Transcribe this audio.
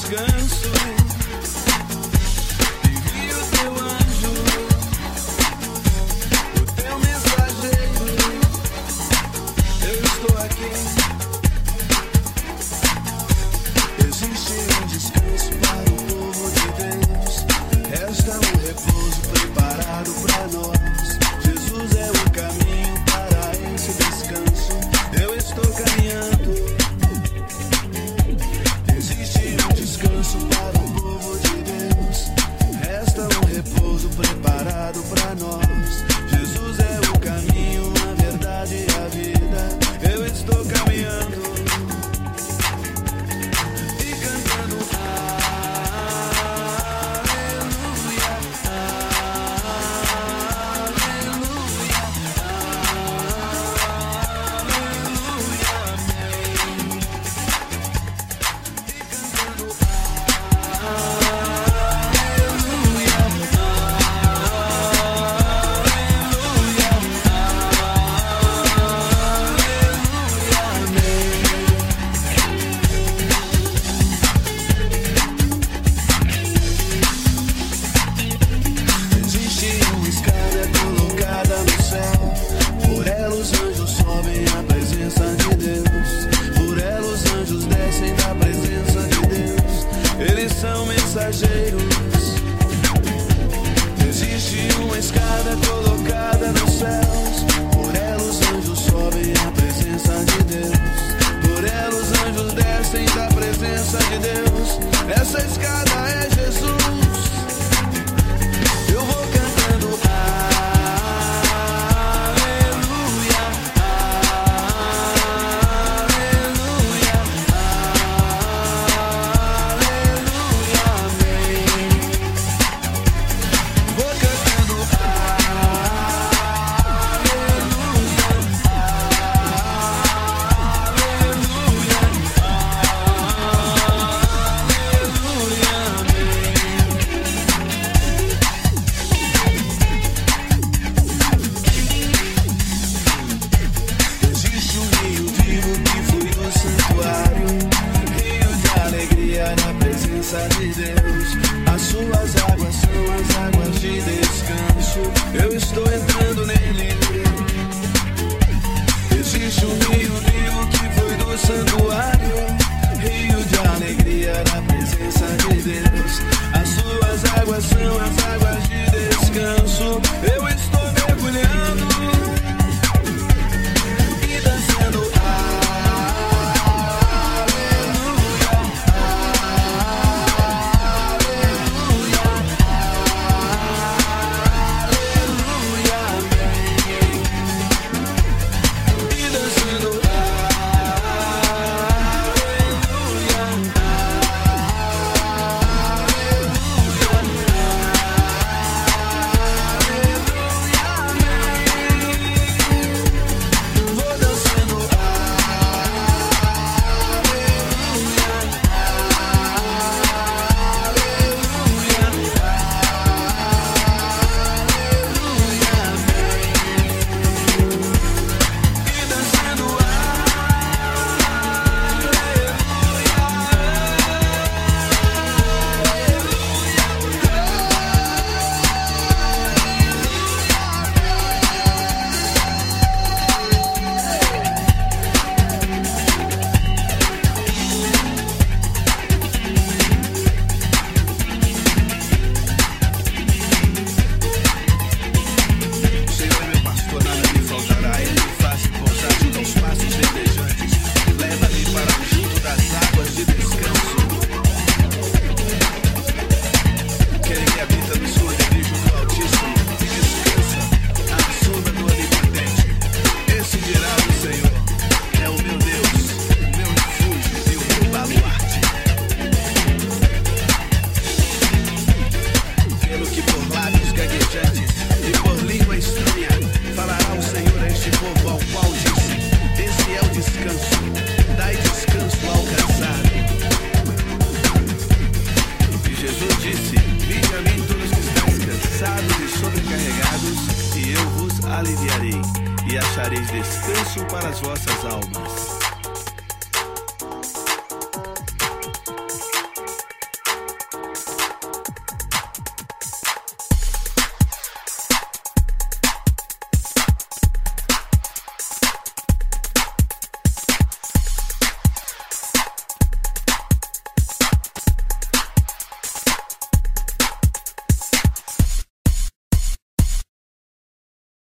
descanso. Envia o teu anjo, o teu mensageiro. Eu estou aqui. Existe um descanso para o povo de Deus. Resta um repouso preparado para nós. Jesus é o caminho para esse descanso. Eu estou caminhando. Existe um descanso para o povo de Deus. Resta um repouso preparado para nós. Jesus é o caminho, a verdade e a vida. Eu estou caminhando. Existe uma escada colocada nos céus. Por ela os anjos sobem à presença de Deus. Por ela os anjos descem da presença de Deus. Essa escada é Jesus. Eu vou cantando de Deus. As suas águas são as águas de descanso. Eu estou entrando nele. Existe um rio vivo que foi do santuário, rio de alegria na presença de Deus. As suas águas são as águas de descanso. Eu estou mergulhando e dançando. aliviarei, e achareis descanso para as vossas almas.